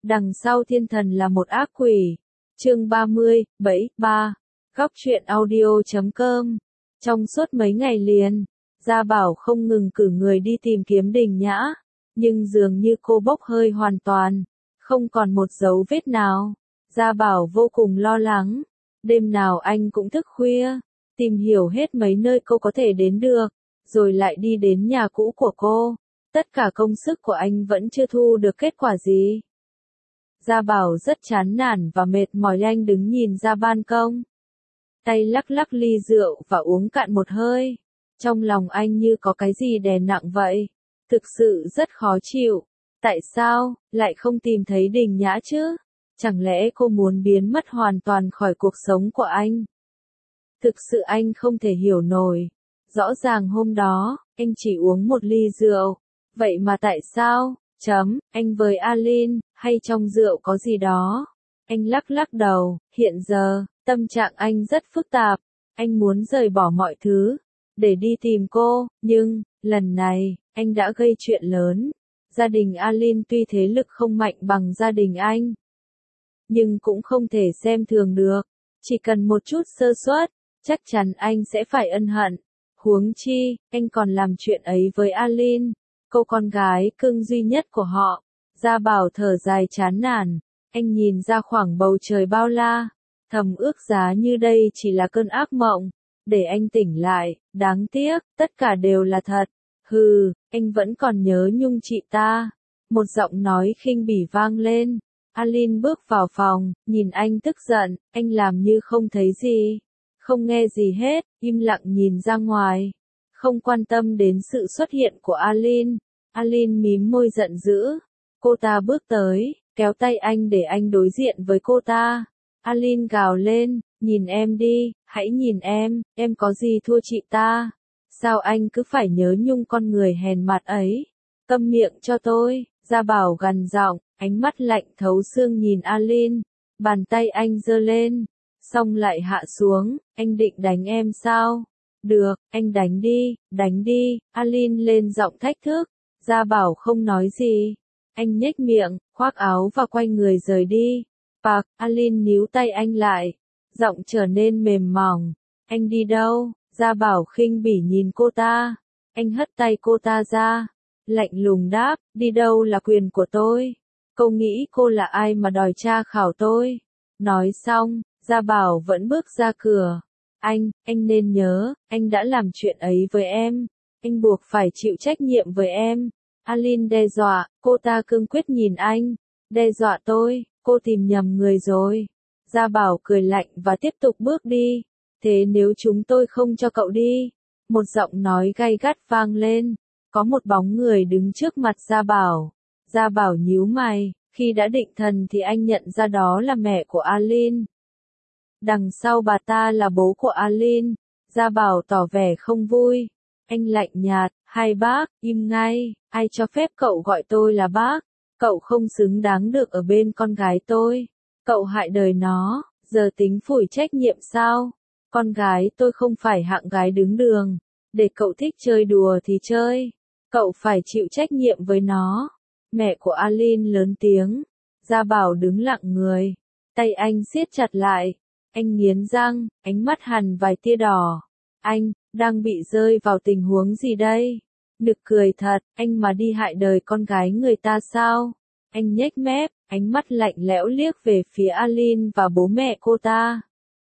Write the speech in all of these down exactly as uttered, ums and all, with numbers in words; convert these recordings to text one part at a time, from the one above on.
Đằng sau thiên thần là một ác quỷ. Chương ba mươi, bảy, ba. Góc truyện audio chấm com. Trong suốt mấy ngày liền, Gia Bảo không ngừng cử người đi tìm kiếm Đình Nhã, nhưng dường như cô bốc hơi hoàn toàn, không còn một dấu vết nào. Gia Bảo vô cùng lo lắng, đêm nào anh cũng thức khuya, tìm hiểu hết mấy nơi cô có thể đến được, rồi lại đi đến nhà cũ của cô. Tất cả công sức của anh vẫn chưa thu được kết quả gì. Gia Bảo rất chán nản và mệt mỏi, anh đứng nhìn ra ban công. Tay lắc lắc ly rượu và uống cạn một hơi. Trong lòng anh như có cái gì đè nặng vậy. Thực sự rất khó chịu. Tại sao, lại không tìm thấy Đình Nhã chứ? Chẳng lẽ cô muốn biến mất hoàn toàn khỏi cuộc sống của anh? Thực sự anh không thể hiểu nổi. Rõ ràng hôm đó, anh chỉ uống một ly rượu. Vậy mà tại sao? Chấm, anh với Alin, hay trong rượu có gì đó? Anh lắc lắc đầu, hiện giờ, tâm trạng anh rất phức tạp. Anh muốn rời bỏ mọi thứ, để đi tìm cô, nhưng, lần này, anh đã gây chuyện lớn. Gia đình Alin tuy thế lực không mạnh bằng gia đình anh, nhưng cũng không thể xem thường được. Chỉ cần một chút sơ suất, chắc chắn anh sẽ phải ân hận. Huống chi, anh còn làm chuyện ấy với Alin, cô con gái cưng duy nhất của họ. Gia Bảo thở dài chán nản, anh nhìn ra khoảng bầu trời bao la, thầm ước giá như đây chỉ là cơn ác mộng, để anh tỉnh lại, đáng tiếc, tất cả đều là thật. Hừ, anh vẫn còn nhớ nhung chị ta. Một giọng nói khinh bỉ vang lên. Alin bước vào phòng, nhìn anh tức giận, anh làm như không thấy gì, không nghe gì hết, im lặng nhìn ra ngoài, không quan tâm đến sự xuất hiện của Alin. Alin mím môi giận dữ. Cô ta bước tới, kéo tay anh để anh đối diện với cô ta. Alin gào lên, nhìn em đi, hãy nhìn em, em có gì thua chị ta? Sao anh cứ phải nhớ nhung con người hèn mặt ấy? Câm miệng cho tôi, Gia Bảo gằn giọng, ánh mắt lạnh thấu xương nhìn Alin. Bàn tay anh giơ lên, xong lại hạ xuống, anh định đánh em sao? Được, anh đánh đi, đánh đi, Alin lên giọng thách thức. Gia Bảo không nói gì. Anh nhếch miệng, khoác áo và quay người rời đi. Bạc, Alin níu tay anh lại. Giọng trở nên mềm mỏng. Anh đi đâu? Gia Bảo khinh bỉ nhìn cô ta. Anh hất tay cô ta ra. Lạnh lùng đáp, đi đâu là quyền của tôi. Cô nghĩ cô là ai mà đòi tra khảo tôi? Nói xong, Gia Bảo vẫn bước ra cửa. Anh, anh nên nhớ, anh đã làm chuyện ấy với em. Anh buộc phải chịu trách nhiệm với em. Alin đe dọa, cô ta cương quyết nhìn anh. Đe dọa tôi, cô tìm nhầm người rồi. Gia Bảo cười lạnh và tiếp tục bước đi. Thế nếu chúng tôi không cho cậu đi? Một giọng nói gay gắt vang lên. Có một bóng người đứng trước mặt Gia Bảo. Gia Bảo nhíu mày, khi đã định thần thì anh nhận ra đó là mẹ của Alin. Đằng sau bà ta là bố của Alin. Gia Bảo tỏ vẻ không vui. Anh lạnh nhạt, hai bác, im ngay, ai cho phép cậu gọi tôi là bác? Cậu không xứng đáng được ở bên con gái tôi. Cậu hại đời nó, giờ tính phủi trách nhiệm sao? Con gái tôi không phải hạng gái đứng đường, để cậu thích chơi đùa thì chơi. Cậu phải chịu trách nhiệm với nó. Mẹ của Alin lớn tiếng. Gia Bảo đứng lặng người. Tay anh siết chặt lại. Anh nghiến răng, ánh mắt hằn vài tia đỏ. Anh, đang bị rơi vào tình huống gì đây? Nực cười thật, anh mà đi hại đời con gái người ta sao? Anh nhếch mép, ánh mắt lạnh lẽo liếc về phía Alin và bố mẹ cô ta.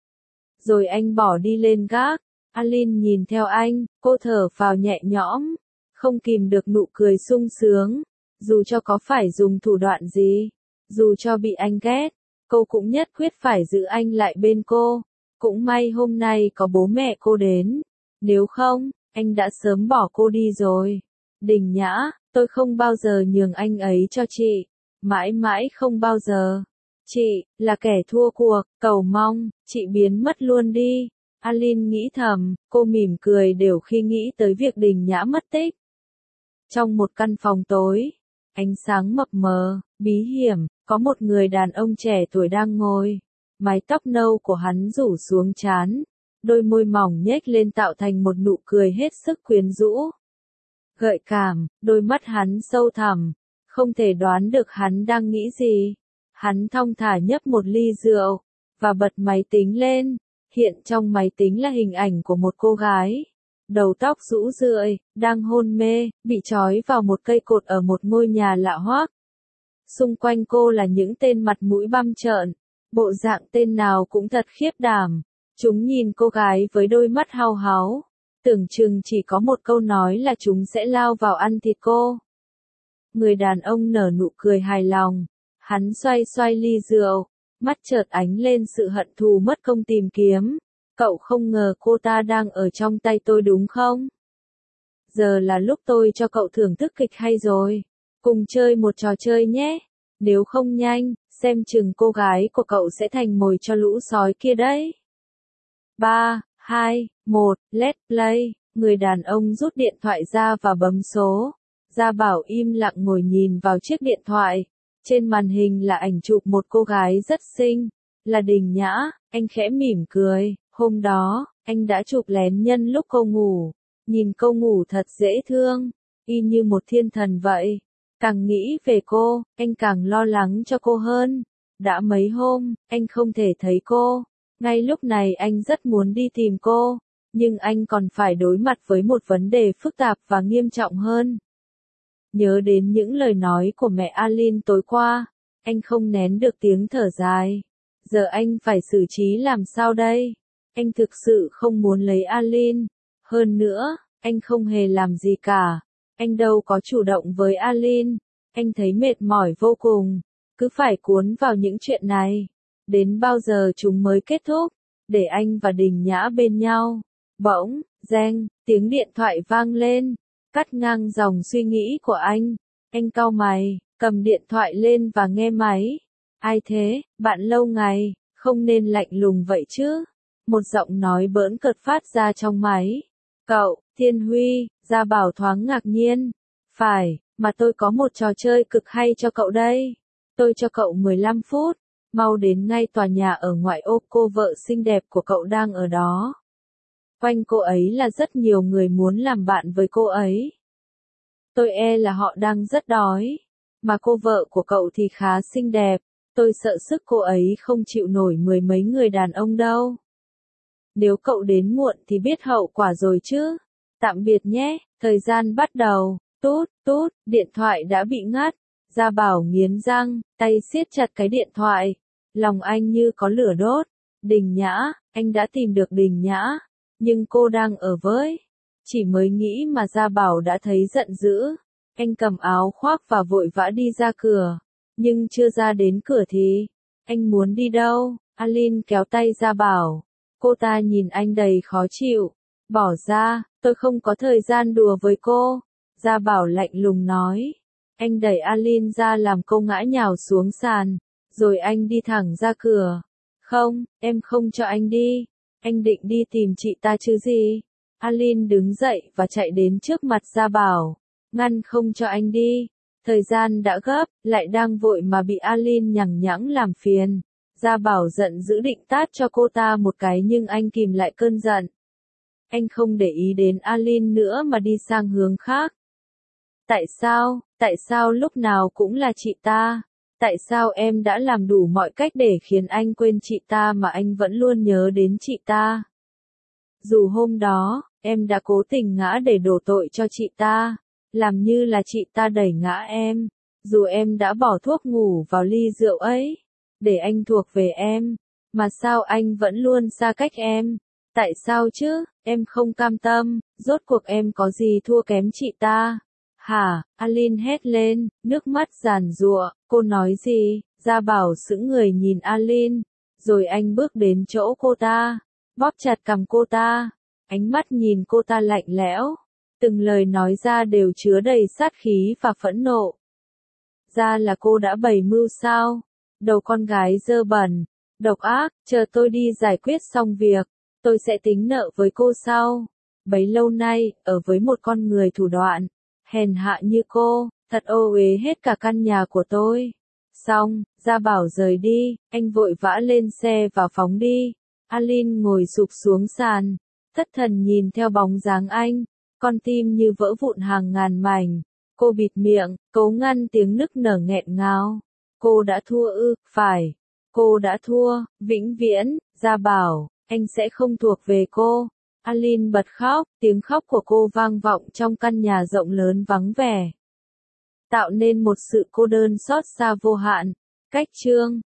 Rồi anh bỏ đi lên gác. Alin nhìn theo anh, cô thở phào nhẹ nhõm, không kìm được nụ cười sung sướng. Dù cho có phải dùng thủ đoạn gì, dù cho bị anh ghét, cô cũng nhất quyết phải giữ anh lại bên cô. Cũng may hôm nay có bố mẹ cô đến. Nếu không, anh đã sớm bỏ cô đi rồi. Đình Nhã, tôi không bao giờ nhường anh ấy cho chị. Mãi mãi không bao giờ. Chị, là kẻ thua cuộc, cầu mong, chị biến mất luôn đi. Alin nghĩ thầm, cô mỉm cười đều khi nghĩ tới việc Đình Nhã mất tích. Trong một căn phòng tối, ánh sáng mập mờ, bí hiểm, có một người đàn ông trẻ tuổi đang ngồi. Mái tóc nâu của hắn rủ xuống trán, đôi môi mỏng nhếch lên tạo thành một nụ cười hết sức quyến rũ. Gợi cảm, đôi mắt hắn sâu thẳm, không thể đoán được hắn đang nghĩ gì. Hắn thong thả nhấp một ly rượu, và bật máy tính lên. Hiện trong máy tính là hình ảnh của một cô gái. Đầu tóc rũ rượi, đang hôn mê, bị trói vào một cây cột ở một ngôi nhà lạ hoắc. Xung quanh cô là những tên mặt mũi băm trợn. Bộ dạng tên nào cũng thật khiếp đảm. Chúng nhìn cô gái với đôi mắt hao háo. Tưởng chừng chỉ có một câu nói là chúng sẽ lao vào ăn thịt cô. Người đàn ông nở nụ cười hài lòng. Hắn xoay xoay ly rượu. Mắt chợt ánh lên sự hận thù mất công tìm kiếm. Cậu không ngờ cô ta đang ở trong tay tôi đúng không? Giờ là lúc tôi cho cậu thưởng thức kịch hay rồi. Cùng chơi một trò chơi nhé. Nếu không nhanh, xem chừng cô gái của cậu sẽ thành mồi cho lũ sói kia đấy. ba, hai, một, let's play. Người đàn ông rút điện thoại ra và bấm số. Gia Bảo im lặng ngồi nhìn vào chiếc điện thoại. Trên màn hình là ảnh chụp một cô gái rất xinh. Là Đình Nhã. Anh khẽ mỉm cười. Hôm đó, anh đã chụp lén nhân lúc cô ngủ. Nhìn cô ngủ thật dễ thương. Y như một thiên thần vậy. Càng nghĩ về cô, anh càng lo lắng cho cô hơn. Đã mấy hôm, anh không thể thấy cô. Ngay lúc này anh rất muốn đi tìm cô. Nhưng anh còn phải đối mặt với một vấn đề phức tạp và nghiêm trọng hơn. Nhớ đến những lời nói của mẹ Alin tối qua, anh không nén được tiếng thở dài. Giờ anh phải xử trí làm sao đây? Anh thực sự không muốn lấy Alin. Hơn nữa, anh không hề làm gì cả. Anh đâu có chủ động với Alin. Anh thấy mệt mỏi vô cùng. Cứ phải cuốn vào những chuyện này. Đến bao giờ chúng mới kết thúc? Để anh và Đình Nhã bên nhau. Bỗng, reng, tiếng điện thoại vang lên. Cắt ngang dòng suy nghĩ của anh. Anh cau mày, cầm điện thoại lên và nghe máy. Ai thế, bạn lâu ngày, không nên lạnh lùng vậy chứ. Một giọng nói bỡn cợt phát ra trong máy. Cậu, Thiên Huy, Gia Bảo thoáng ngạc nhiên. Phải, mà tôi có một trò chơi cực hay cho cậu đây. Tôi cho cậu mười lăm phút, mau đến ngay tòa nhà ở ngoại ô, cô vợ xinh đẹp của cậu đang ở đó. Quanh cô ấy là rất nhiều người muốn làm bạn với cô ấy. Tôi e là họ đang rất đói. Mà cô vợ của cậu thì khá xinh đẹp. Tôi sợ sức cô ấy không chịu nổi mười mấy người đàn ông đâu. Nếu cậu đến muộn thì biết hậu quả rồi chứ. Tạm biệt nhé, thời gian bắt đầu. Tút, tút, điện thoại đã bị ngắt. Gia Bảo nghiến răng, tay siết chặt cái điện thoại. Lòng anh như có lửa đốt. Đình Nhã, anh đã tìm được Đình Nhã. Nhưng cô đang ở với. Chỉ mới nghĩ mà Gia Bảo đã thấy giận dữ. Anh cầm áo khoác và vội vã đi ra cửa. Nhưng chưa ra đến cửa thì. Anh muốn đi đâu? Alin kéo tay Gia Bảo. Cô ta nhìn anh đầy khó chịu. Bỏ ra, tôi không có thời gian đùa với cô. Gia Bảo lạnh lùng nói. Anh đẩy Alin ra làm cô ngã nhào xuống sàn. Rồi anh đi thẳng ra cửa. Không, em không cho anh đi. Anh định đi tìm chị ta chứ gì? Alin đứng dậy và chạy đến trước mặt Gia Bảo. Ngăn không cho anh đi. Thời gian đã gấp, lại đang vội mà bị Alin nhằng nhãng làm phiền. Gia Bảo giận dữ định tát cho cô ta một cái nhưng anh kìm lại cơn giận. Anh không để ý đến Alin nữa mà đi sang hướng khác. Tại sao, tại sao lúc nào cũng là chị ta? Tại sao em đã làm đủ mọi cách để khiến anh quên chị ta mà anh vẫn luôn nhớ đến chị ta? Dù hôm đó, em đã cố tình ngã để đổ tội cho chị ta, làm như là chị ta đẩy ngã em. Dù em đã bỏ thuốc ngủ vào ly rượu ấy, để anh thuộc về em, mà sao anh vẫn luôn xa cách em? Tại sao chứ, em không cam tâm, rốt cuộc em có gì thua kém chị ta? Hả, Alin hét lên, nước mắt giàn giụa, cô nói gì? Gia Bảo sững người nhìn Alin, rồi anh bước đến chỗ cô ta, bóp chặt cằm cô ta, ánh mắt nhìn cô ta lạnh lẽo, từng lời nói ra đều chứa đầy sát khí và phẫn nộ. Ra là cô đã bày mưu sao? Đầu con gái dơ bẩn, độc ác, chờ tôi đi giải quyết xong việc, tôi sẽ tính nợ với cô sau. Bấy lâu nay, ở với một con người thủ đoạn, hèn hạ như cô, thật ô uế hết cả căn nhà của tôi. Xong, Gia Bảo rời đi, anh vội vã lên xe và phóng đi. Alin ngồi sụp xuống sàn, thất thần nhìn theo bóng dáng anh, con tim như vỡ vụn hàng ngàn mảnh. Cô bịt miệng, cố ngăn tiếng nức nở nghẹn ngào. Cô đã thua ư? Phải, cô đã thua, vĩnh viễn. Gia Bảo, anh sẽ không thuộc về cô. Alin bật khóc, tiếng khóc của cô vang vọng trong căn nhà rộng lớn vắng vẻ, tạo nên một sự cô đơn xót xa vô hạn. Cách chương